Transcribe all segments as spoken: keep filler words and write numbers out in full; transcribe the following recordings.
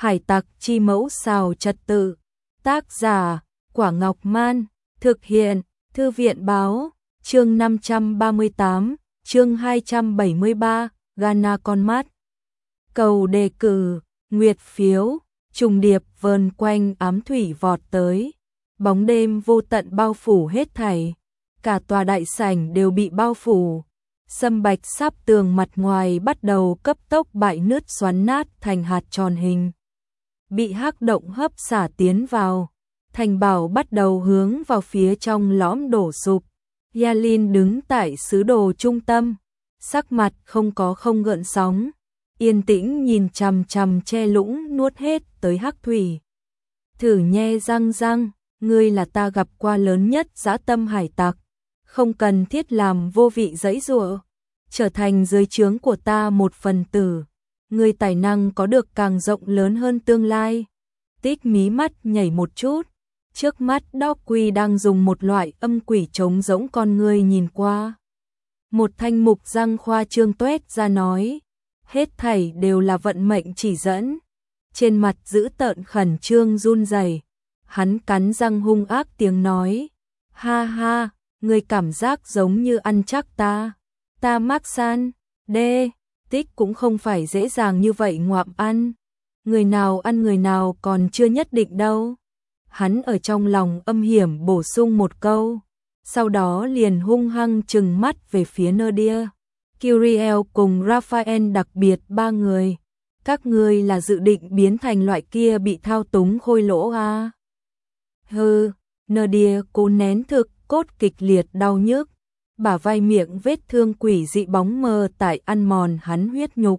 Hải tặc chi mẫu xào trật tự. Tác giả Quả Ngọc Man. Thực hiện Thư viện Báo. Chương năm trăm ba mươi tám, chương hai trăm bảy mươi ba, Ghana con mắt. Cầu đề cử, nguyệt phiếu, trùng điệp vờn quanh ám thủy vọt tới. Bóng đêm vô tận bao phủ hết thảy. Cả tòa đại sảnh đều bị bao phủ. Sâm bạch sáp tường mặt ngoài bắt đầu cấp tốc bại nứt xoắn nát thành hạt tròn hình. Bị hắc động hấp xả tiến vào. Thành bảo bắt đầu hướng vào phía trong lõm đổ sụp. Yalin đứng tại sứ đồ trung tâm. Sắc mặt không có không gợn sóng. Yên tĩnh nhìn chằm chằm che lũng nuốt hết tới hắc thủy. Thử nhe răng răng, ngươi là ta gặp qua lớn nhất dã tâm hải tặc. Không cần thiết làm vô vị giãy giụa, trở thành dưới trướng của ta một phần tử. Ngươi tài năng có được càng rộng lớn hơn tương lai. Tích mí mắt nhảy một chút. Trước mắt Doggy đang dùng một loại âm quỷ trống rỗng con ngươi nhìn qua. Một thanh mục răng khoa trương tuét ra nói. Hết thảy đều là vận mệnh chỉ dẫn. Trên mặt giữ tợn khẩn trương run rẩy. Hắn cắn răng hung ác tiếng nói. Ha ha, ngươi cảm giác giống như ăn chắc ta. Ta mắc san, đê, tích cũng không phải dễ dàng như vậy ngoạm ăn. Người nào ăn người nào còn chưa nhất định đâu. Hắn ở trong lòng âm hiểm bổ sung một câu. Sau đó liền hung hăng trừng mắt về phía Nadia. Kyriel cùng Raphael đặc biệt ba người. Các ngươi là dự định biến thành loại kia bị thao túng khôi lỗ à? Hừ, Nadia cố nén thực cốt kịch liệt đau nhức. Bả vai miệng vết thương quỷ dị bóng mờ tại ăn mòn hắn huyết nhục.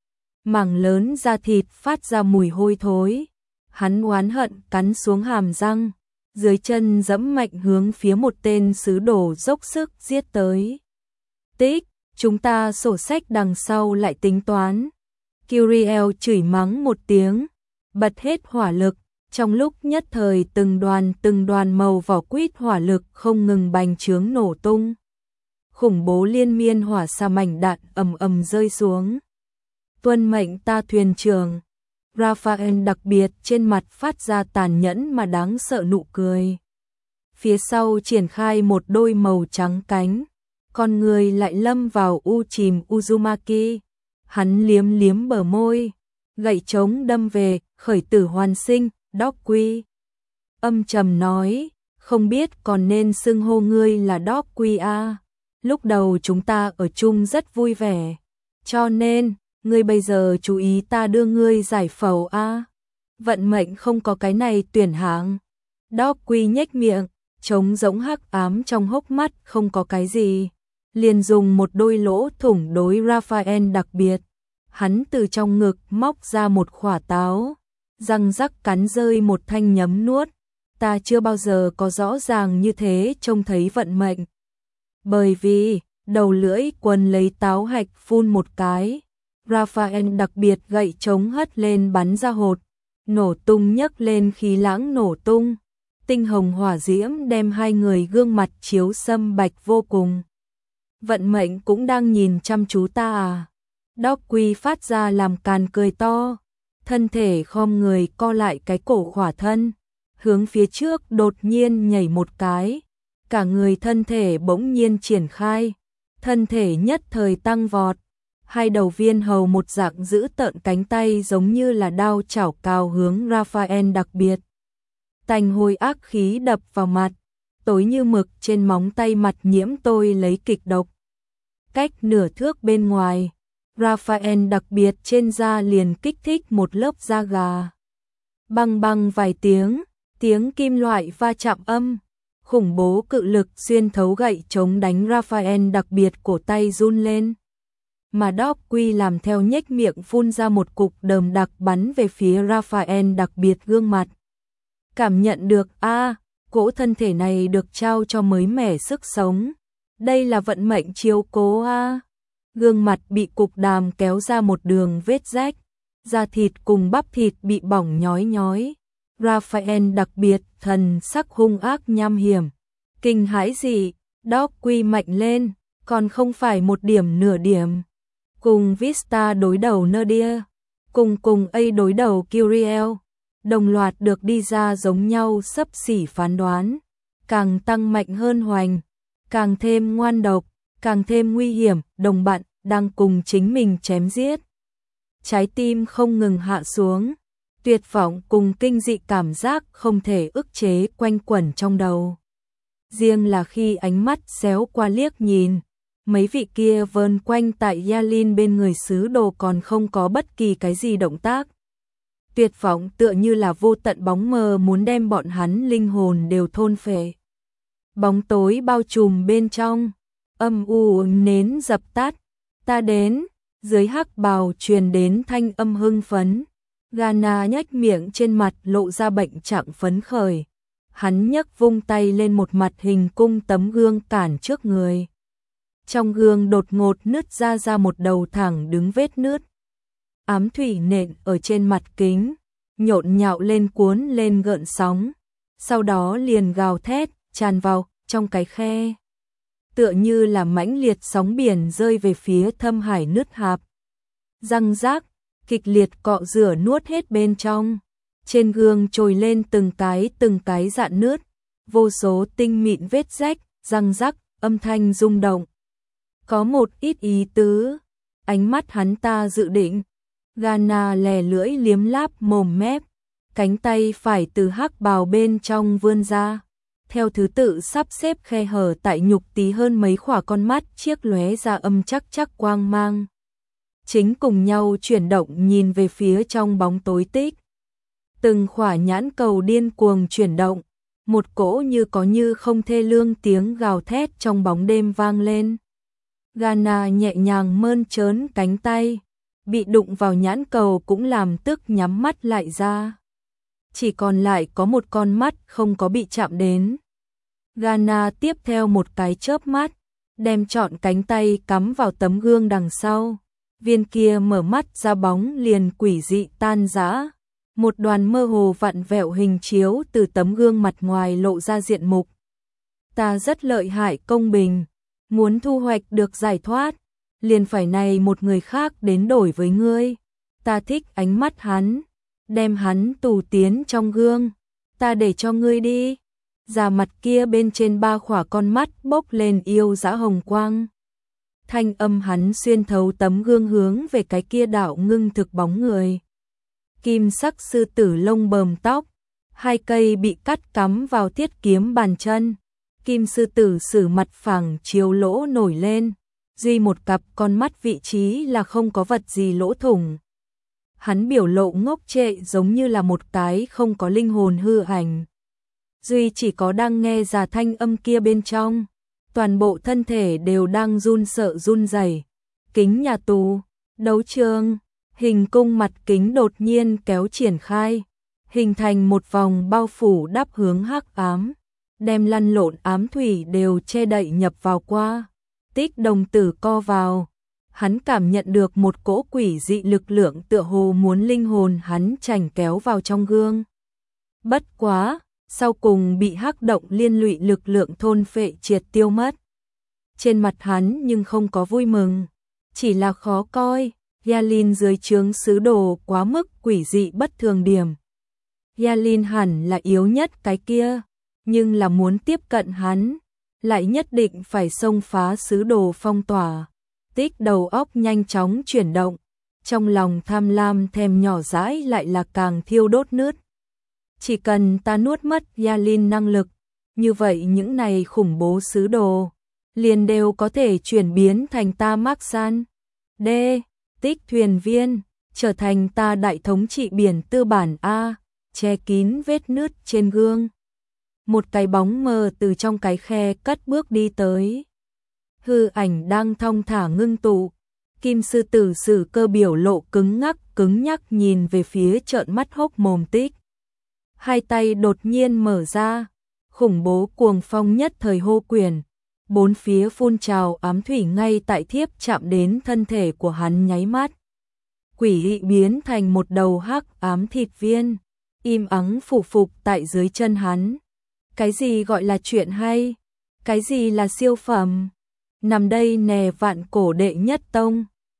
Mảng lớn da thịt phát ra mùi hôi thối. Hắn oán hận cắn xuống hàm răng. Dưới chân giẫm mạnh hướng phía một tên sứ đồ dốc sức giết tới. Tích, chúng ta sổ sách đằng sau lại tính toán. Kyriel chửi mắng một tiếng. Bật hết hỏa lực. Trong lúc nhất thời từng đoàn từng đoàn màu vỏ quýt hỏa lực không ngừng bành trướng nổ tung. Khủng bố liên miên hỏa xa mảnh đạn ầm ầm rơi xuống. Tuân mệnh ta thuyền trưởng. Raphael đặc biệt trên mặt phát ra tàn nhẫn mà đáng sợ nụ cười. Phía sau triển khai một đôi màu trắng cánh. Con người lại lâm vào u chìm Uzumaki. Hắn liếm liếm bờ môi. Gậy trống đâm về, khởi tử hoàn sinh, Doggy. Âm trầm nói, không biết còn nên xưng hô ngươi là Doggy à. Lúc đầu chúng ta ở chung rất vui vẻ. Cho nên, ngươi bây giờ chú ý ta đưa ngươi giải phẫu à. Vận mệnh không có cái này tuyển hạng. Doggy nhếch miệng, trống rỗng hắc ám trong hốc mắt không có cái gì. Liền dùng một đôi lỗ thủng đối Raphael đặc biệt. Hắn từ trong ngực móc ra một quả táo. Răng rắc cắn rơi một thanh nhấm nuốt. Ta chưa bao giờ có rõ ràng như thế trông thấy vận mệnh. Bởi vì, đầu lưỡi quần lấy táo hạch phun một cái. Raphael đặc biệt gậy trống hất lên bắn ra hột. Nổ tung nhấc lên khí lãng nổ tung. Tinh hồng hỏa diễm đem hai người gương mặt chiếu sâm bạch vô cùng. Vận mệnh cũng đang nhìn chăm chú ta à. Doggy phát ra làm càn cười to. Thân thể khom người co lại cái cổ khỏa thân. Hướng phía trước đột nhiên nhảy một cái. Cả người thân thể bỗng nhiên triển khai. Thân thể nhất thời tăng vọt. Hai đầu viên hầu một dạng giữ tợn cánh tay giống như là đao chảo cào hướng Raphael đặc biệt. Tanh hôi ác khí đập vào mặt. Tối như mực trên móng tay mặt nhiễm tôi lấy kịch độc. Cách nửa thước bên ngoài. Raphael đặc biệt trên da liền kích thích một lớp da gà. Băng băng vài tiếng, tiếng kim loại va chạm âm. Khủng bố cự lực xuyên thấu gậy chống đánh Raphael đặc biệt cổ tay run lên. Mà Doggy làm theo nhếch miệng phun ra một cục đờm đặc bắn về phía Raphael đặc biệt gương mặt. Cảm nhận được a à, cỗ thân thể này được trao cho mới mẻ sức sống. Đây là vận mệnh chiếu cố a à. Gương mặt bị cục đàm kéo ra một đường vết rách. Da thịt cùng bắp thịt bị bỏng nhói nhói. Raphael đặc biệt thần sắc hung ác nham hiểm. Kinh hãi gì, Doggy mạnh lên, còn không phải một điểm nửa điểm. Cùng Vista đối đầu Nadia. cùng cùng A đối đầu Kyriel, đồng loạt được đi ra giống nhau xấp xỉ phán đoán, càng tăng mạnh hơn Hoành, càng thêm ngoan độc, càng thêm nguy hiểm, đồng bạn đang cùng chính mình chém giết. Trái tim không ngừng hạ xuống, tuyệt vọng cùng kinh dị cảm giác không thể ức chế quanh quẩn trong đầu. Riêng là khi ánh mắt xéo qua liếc nhìn, mấy vị kia vờn quanh tại Yalin bên người sứ đồ còn không có bất kỳ cái gì động tác. Tuyệt vọng tựa như là vô tận bóng mờ muốn đem bọn hắn linh hồn đều thôn phệ. Bóng tối bao trùm bên trong, âm u nến dập tắt, ta đến, dưới hắc bào truyền đến thanh âm hưng phấn. Gana nhếch miệng trên mặt lộ ra bệnh trạng phấn khởi. Hắn nhấc vung tay lên một mặt hình cung tấm gương cản trước người. Trong gương đột ngột nứt ra ra một đầu thẳng đứng vết nứt. Ám thủy nện ở trên mặt kính, nhộn nhạo lên cuốn lên gợn sóng. Sau đó liền gào thét, tràn vào trong cái khe. Tựa như là mãnh liệt sóng biển rơi về phía thâm hải nứt hạp. Răng rác, kịch liệt cọ rửa nuốt hết bên trong. Trên gương trồi lên từng cái từng cái dạn nứt, vô số tinh mịn vết rách, răng rắc, âm thanh rung động. Có một ít ý tứ, ánh mắt hắn ta dự định. Gana lè lưỡi liếm láp mồm mép, cánh tay phải từ hắc bào bên trong vươn ra. Theo thứ tự sắp xếp khe hở tại nhục tí hơn mấy khỏa con mắt chiếc lóe ra âm chắc chắc quang mang. Chính cùng nhau chuyển động nhìn về phía trong bóng tối tích. Từng khỏa nhãn cầu điên cuồng chuyển động, một cỗ như có như không thê lương tiếng gào thét trong bóng đêm vang lên. Gana nhẹ nhàng mơn trớn cánh tay, bị đụng vào nhãn cầu cũng làm tức nhắm mắt lại ra. Chỉ còn lại có một con mắt không có bị chạm đến. Gana tiếp theo một cái chớp mắt, đem trọn cánh tay cắm vào tấm gương đằng sau. Viên kia mở mắt ra bóng liền quỷ dị tan rã. Một đoàn mơ hồ vặn vẹo hình chiếu từ tấm gương mặt ngoài lộ ra diện mục. Ta rất lợi hại công bình, muốn thu hoạch được giải thoát, liền phải này một người khác đến đổi với ngươi. Ta thích ánh mắt hắn, đem hắn tù tiến trong gương, ta để cho ngươi đi. Da mặt kia bên trên ba khỏa con mắt bốc lên yêu dã hồng quang. Thanh âm hắn xuyên thấu tấm gương hướng về cái kia đạo ngưng thực bóng người. Kim sắc sư tử lông bờm tóc, hai cây bị cắt cắm vào thiết kiếm bàn chân. Kim sư tử sử mặt phẳng chiếu lỗ nổi lên, duy một cặp con mắt vị trí là không có vật gì lỗ thủng. Hắn biểu lộ ngốc trệ giống như là một cái không có linh hồn hư ảnh. Duy chỉ có đang nghe ra thanh âm kia bên trong, toàn bộ thân thể đều đang run sợ run rẩy. Kính nhà tù, đấu trường, hình cung mặt kính đột nhiên kéo triển khai, hình thành một vòng bao phủ đắp hướng hắc ám, đem lăn lộn ám thủy đều che đậy nhập vào qua. Tích đồng tử co vào, hắn cảm nhận được một cỗ quỷ dị lực lượng tựa hồ muốn linh hồn hắn chành kéo vào trong gương. Bất quá, sau cùng bị hắc động liên lụy lực lượng thôn phệ triệt tiêu mất. Trên mặt hắn nhưng không có vui mừng, chỉ là khó coi. Yalin dưới trướng sứ đồ quá mức quỷ dị bất thường điểm. Yalin hẳn là yếu nhất cái kia, nhưng là muốn tiếp cận hắn, lại nhất định phải xông phá sứ đồ phong tỏa. Tích đầu óc nhanh chóng chuyển động, trong lòng tham lam thèm nhỏ dãi lại là càng thiêu đốt nứt. Chỉ cần ta nuốt mất Yalin năng lực, như vậy những này khủng bố sứ đồ liền đều có thể chuyển biến thành ta Maxan. D. Tích thuyền viên, trở thành ta đại thống trị biển tư bản A, che kín vết nứt trên gương. Một cái bóng mờ từ trong cái khe cất bước đi tới. Hư ảnh đang thong thả ngưng tụ. Kim sư tử sử cơ biểu lộ cứng ngắc cứng nhắc nhìn về phía trợn mắt hốc mồm Tích. Hai tay đột nhiên mở ra, khủng bố cuồng phong nhất thời hô quyền. Bốn phía phun trào ám thủy ngay tại thiếp chạm đến thân thể của hắn nháy mắt. Quỷ dị biến thành một đầu hắc ám thịt viên, im ắng phủ phục tại dưới chân hắn. Cái gì gọi là chuyện hay? Cái gì là siêu phẩm? Nằm đây nè vạn cổ đệ nhất tông,